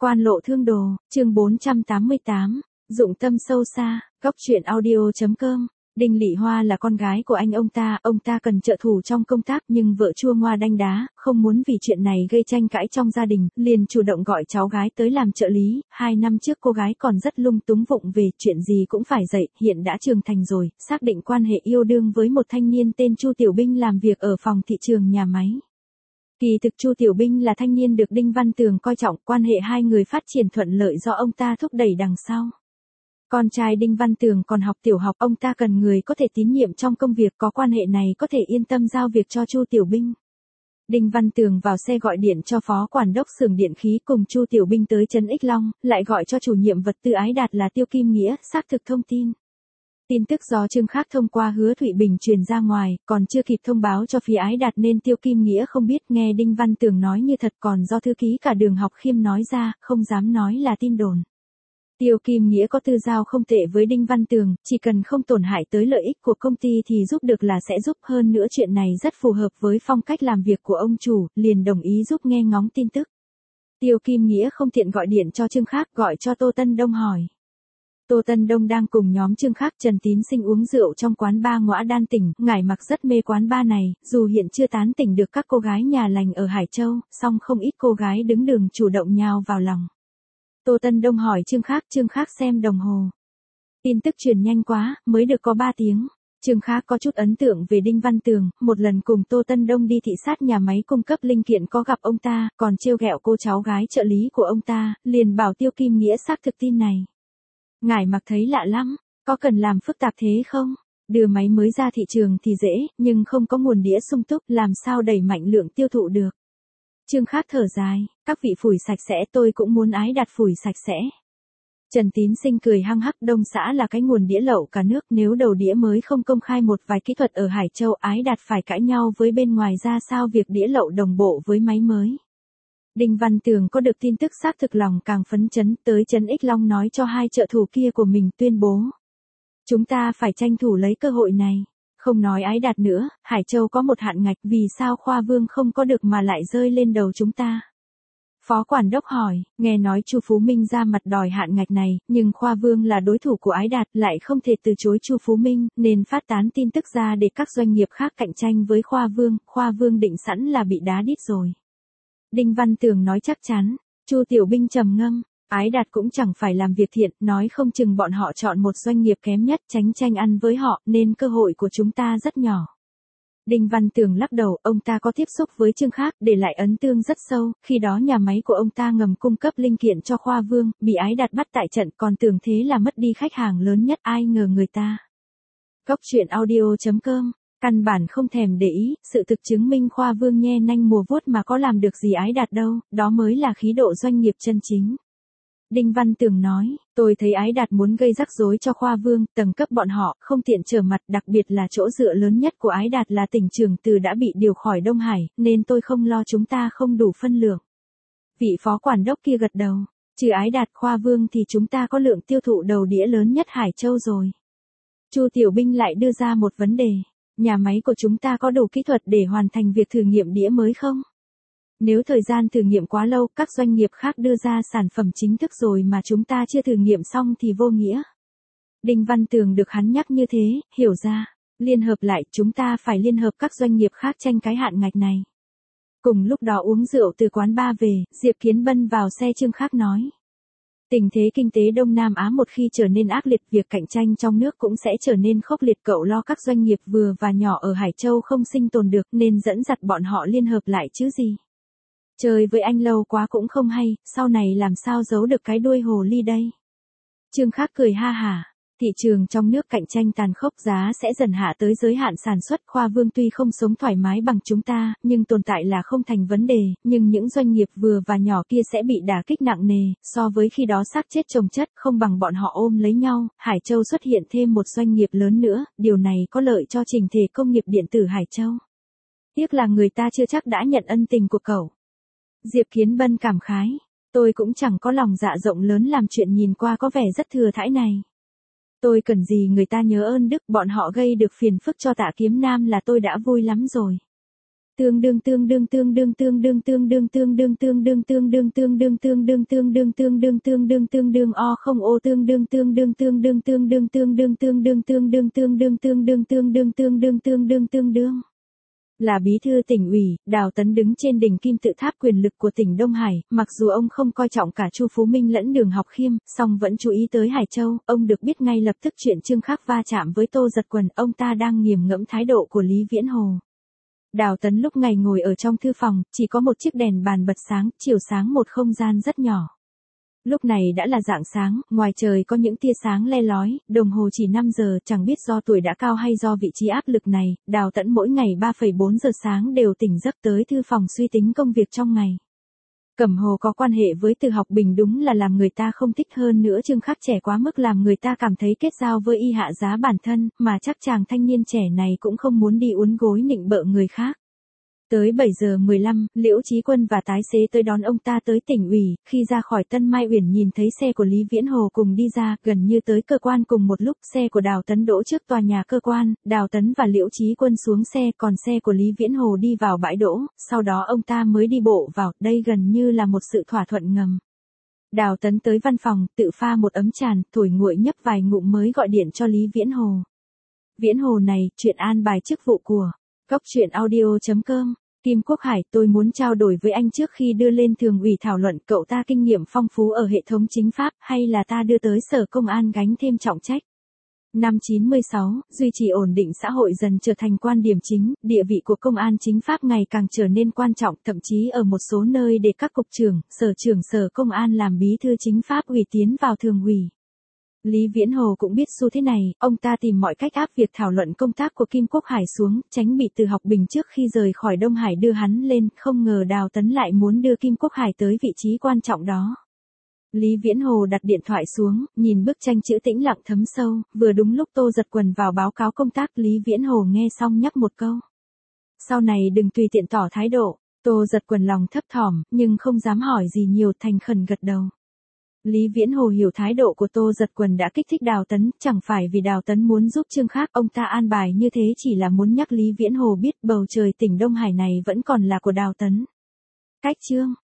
Quan lộ thương đồ, chương 488, dụng tâm sâu xa, góc truyện audio.com. Đinh Lị Hoa là con gái của ông ta cần trợ thủ trong công tác nhưng vợ chua ngoa đanh đá, không muốn vì chuyện này gây tranh cãi trong gia đình, liền chủ động gọi cháu gái tới làm trợ lý. 2 năm trước cô gái còn rất lung túng vụng về, chuyện gì cũng phải dạy, hiện đã trưởng thành rồi, xác định quan hệ yêu đương với một thanh niên tên Chu Tiểu Binh làm việc ở phòng thị trường nhà máy. Kỳ thực Chu Tiểu Binh là thanh niên được Đinh Văn Tường coi trọng, quan hệ hai người phát triển thuận lợi do ông ta thúc đẩy đằng sau. Con trai Đinh Văn Tường còn học tiểu học, ông ta cần người có thể tín nhiệm trong công việc, có quan hệ này có thể yên tâm giao việc cho Chu Tiểu Binh. Đinh Văn Tường vào xe gọi điện cho phó quản đốc xưởng điện khí cùng Chu Tiểu Binh tới trấn Ích Long, lại gọi cho chủ nhiệm vật tư Ái Đạt là Tiêu Kim Nghĩa, xác thực thông tin. Tin tức do Trương Khác thông qua Hứa Thụy Bình truyền ra ngoài, còn chưa kịp thông báo cho phía Ái Đạt nên Tiêu Kim Nghĩa không biết, nghe Đinh Văn Tường nói như thật, còn do thư ký cả Đường Học Khiêm nói ra, không dám nói là tin đồn. Tiêu Kim Nghĩa có tư giao không tệ với Đinh Văn Tường, chỉ cần không tổn hại tới lợi ích của công ty thì giúp được là sẽ giúp, hơn nữa chuyện này rất phù hợp với phong cách làm việc của ông chủ, liền đồng ý giúp nghe ngóng tin tức. Tiêu Kim Nghĩa không tiện gọi điện cho Trương Khác, gọi cho Tô Tân Đông hỏi. Tô Tân Đông đang cùng nhóm Trương Khác, Trần Tín Sinh uống rượu trong quán bar Ngõa Đan tỉnh, Ngải Mặc rất mê quán bar này, dù hiện chưa tán tỉnh được các cô gái nhà lành ở Hải Châu, song không ít cô gái đứng đường chủ động nhào vào lòng. Tô Tân Đông hỏi Trương Khác xem đồng hồ. Tin tức truyền nhanh quá, mới được có 3 tiếng. Trương Khác có chút ấn tượng về Đinh Văn Tường, một lần cùng Tô Tân Đông đi thị sát nhà máy cung cấp linh kiện có gặp ông ta, còn trêu ghẹo cô cháu gái trợ lý của ông ta, liền bảo Tiêu Kim Nghĩa xác thực tin này. Ngải Mặc thấy lạ lắm, có cần làm phức tạp thế không? Đưa máy mới ra thị trường thì dễ, nhưng không có nguồn đĩa sung túc, làm sao đẩy mạnh lượng tiêu thụ được. Trương Khác thở dài, các vị phủi sạch sẽ, tôi cũng muốn Ái Đạt phủi sạch sẽ. Trần Tín Sinh cười hăng hắc, Đông xã là cái nguồn đĩa lậu cả nước, nếu đầu đĩa mới không công khai một vài kỹ thuật ở Hải Châu, Ái Đạt phải cãi nhau với bên ngoài ra sao việc đĩa lậu đồng bộ với máy mới. Đinh Văn Tường có được tin tức xác thực lòng càng phấn chấn, tới trấn Ích Long nói cho hai trợ thủ kia của mình, tuyên bố. Chúng ta phải tranh thủ lấy cơ hội này. Không nói Ái Đạt nữa, Hải Châu có một hạn ngạch, vì sao Khoa Vương không có được mà lại rơi lên đầu chúng ta? Phó quản đốc hỏi, nghe nói Chu Phú Minh ra mặt đòi hạn ngạch này, nhưng Khoa Vương là đối thủ của Ái Đạt, lại không thể từ chối Chu Phú Minh, nên phát tán tin tức ra để các doanh nghiệp khác cạnh tranh với Khoa Vương định sẵn là bị đá đít rồi. Đinh Văn Tường nói chắc chắn. Chu Tiểu Binh trầm ngâm, Ái Đạt cũng chẳng phải làm việc thiện, nói không chừng bọn họ chọn một doanh nghiệp kém nhất tránh tranh ăn với họ, nên cơ hội của chúng ta rất nhỏ. Đinh Văn Tường lắc đầu, ông ta có tiếp xúc với Trương Khác, để lại ấn tượng rất sâu, khi đó nhà máy của ông ta ngầm cung cấp linh kiện cho Khoa Vương, bị Ái Đạt bắt tại trận, còn tưởng thế là mất đi khách hàng lớn nhất, ai ngờ người ta. Góc truyện audio.com. Căn bản không thèm để ý, sự thực chứng minh Khoa Vương nhe nanh mùa vuốt mà có làm được gì Ái Đạt đâu, đó mới là khí độ doanh nghiệp chân chính. Đinh Văn Tường nói, tôi thấy Ái Đạt muốn gây rắc rối cho Khoa Vương, tầng cấp bọn họ, không tiện trở mặt, đặc biệt là chỗ dựa lớn nhất của Ái Đạt là tỉnh Trường Từ đã bị điều khỏi Đông Hải, nên tôi không lo chúng ta không đủ phân lượng. Vị phó quản đốc kia gật đầu, trừ Ái Đạt Khoa Vương thì chúng ta có lượng tiêu thụ đầu đĩa lớn nhất Hải Châu rồi. Chu Tiểu Binh lại đưa ra một vấn đề. Nhà máy của chúng ta có đủ kỹ thuật để hoàn thành việc thử nghiệm đĩa mới không? Nếu thời gian thử nghiệm quá lâu, các doanh nghiệp khác đưa ra sản phẩm chính thức rồi mà chúng ta chưa thử nghiệm xong thì vô nghĩa. Đinh Văn Tường được hắn nhắc như thế, hiểu ra. Liên hợp lại, chúng ta phải liên hợp các doanh nghiệp khác tranh cái hạn ngạch này. Cùng lúc đó uống rượu từ quán bar về, Diệp Kiến Bân vào xe Trương Khác nói. Tình thế kinh tế Đông Nam Á một khi trở nên ác liệt, việc cạnh tranh trong nước cũng sẽ trở nên khốc liệt, cậu lo các doanh nghiệp vừa và nhỏ ở Hải Châu không sinh tồn được nên dẫn dắt bọn họ liên hợp lại chứ gì. Chơi với anh lâu quá cũng không hay, sau này làm sao giấu được cái đuôi hồ ly đây. Trương Khác cười ha hả. Thị trường trong nước cạnh tranh tàn khốc, giá sẽ dần hạ tới giới hạn sản xuất. Khoa Vương tuy không sống thoải mái bằng chúng ta, nhưng tồn tại là không thành vấn đề, nhưng những doanh nghiệp vừa và nhỏ kia sẽ bị đả kích nặng nề, so với khi đó xác chết chồng chất, không bằng bọn họ ôm lấy nhau. Hải Châu xuất hiện thêm một doanh nghiệp lớn nữa, điều này có lợi cho trình thể công nghiệp điện tử Hải Châu. Tiếc là người ta chưa chắc đã nhận ân tình của cậu. Diệp Kiến Bân cảm khái, tôi cũng chẳng có lòng dạ rộng lớn làm chuyện nhìn qua có vẻ rất thừa thãi này. Tôi cần gì người ta nhớ ơn đức, bọn họ gây được phiền phức cho Tạ Kiếm Nam là tôi đã vui lắm rồi. Tương đương tương đương tương đương tương đương tương đương tương đương tương đương tương đương tương đương tương đương tương đương tương đương tương đương tương đương o không ô tương đương tương đương tương đương tương đương tương đương tương đương tương đương tương đương tương đương tương đương tương đương tương đương tương đương. Là bí thư tỉnh ủy, Đào Tấn đứng trên đỉnh kim tự tháp quyền lực của tỉnh Đông Hải, mặc dù ông không coi trọng cả Chu Phú Minh lẫn Đường Học Khiêm, song vẫn chú ý tới Hải Châu, ông được biết ngay lập tức chuyện Trương Khắc va chạm với Tô Giật Quần, ông ta đang nghiền ngẫm thái độ của Lý Viễn Hồ. Đào Tấn lúc ngày ngồi ở trong thư phòng, chỉ có một chiếc đèn bàn bật sáng, chiếu sáng một không gian rất nhỏ. Lúc này đã là rạng sáng, ngoài trời có những tia sáng le lói, đồng hồ chỉ 5 giờ, chẳng biết do tuổi đã cao hay do vị trí áp lực này, Đào Tấn mỗi ngày 3,4 giờ sáng đều tỉnh giấc tới thư phòng suy tính công việc trong ngày. Cẩm Hồ có quan hệ với Từ Học Bình đúng là làm người ta không thích, hơn nữa Trương Khắc trẻ quá mức làm người ta cảm thấy kết giao với y hạ giá bản thân, mà chắc chàng thanh niên trẻ này cũng không muốn đi uốn gối nịnh bợ người khác. Tới 7 giờ 15, Liễu Chí Quân và tài xế tới đón ông ta tới tỉnh ủy, khi ra khỏi Tân Mai Uyển nhìn thấy xe của Lý Viễn Hồ cùng đi ra, gần như tới cơ quan cùng một lúc, xe của Đào Tấn đỗ trước tòa nhà cơ quan, Đào Tấn và Liễu Chí Quân xuống xe, còn xe của Lý Viễn Hồ đi vào bãi đỗ, sau đó ông ta mới đi bộ vào, đây gần như là một sự thỏa thuận ngầm. Đào Tấn tới văn phòng, tự pha một ấm tràn, thổi nguội nhấp vài ngụm mới gọi điện cho Lý Viễn Hồ. Viễn Hồ này, chuyện an bài chức vụ của Góc Truyện Audio.com. Kim Quốc Hải, tôi muốn trao đổi với anh trước khi đưa lên thường ủy thảo luận, cậu ta kinh nghiệm phong phú ở hệ thống chính pháp, hay là ta đưa tới sở công an gánh thêm trọng trách. Năm 96, duy trì ổn định xã hội dần trở thành quan điểm chính, địa vị của công an chính pháp ngày càng trở nên quan trọng, thậm chí ở một số nơi để các cục trưởng, sở trưởng sở công an làm bí thư chính pháp ủy tiến vào thường ủy. Lý Viễn Hồ cũng biết xu thế này, ông ta tìm mọi cách áp việc thảo luận công tác của Kim Quốc Hải xuống, tránh bị Từ Học Bình trước khi rời khỏi Đông Hải đưa hắn lên, không ngờ Đào Tấn lại muốn đưa Kim Quốc Hải tới vị trí quan trọng đó. Lý Viễn Hồ đặt điện thoại xuống, nhìn bức tranh chữ tĩnh lặng thấm sâu, vừa đúng lúc Tô Giật Quần vào báo cáo công tác, Lý Viễn Hồ nghe xong nhắc một câu. Sau này đừng tùy tiện tỏ thái độ, Tô Giật Quần lòng thấp thỏm, nhưng không dám hỏi gì nhiều, thành khẩn gật đầu. Lý Viễn Hồ hiểu thái độ của Tô Giật Quần đã kích thích Đào Tấn, chẳng phải vì Đào Tấn muốn giúp Trương Khắc, ông ta an bài như thế chỉ là muốn nhắc Lý Viễn Hồ biết bầu trời tỉnh Đông Hải này vẫn còn là của Đào Tấn. Cách chương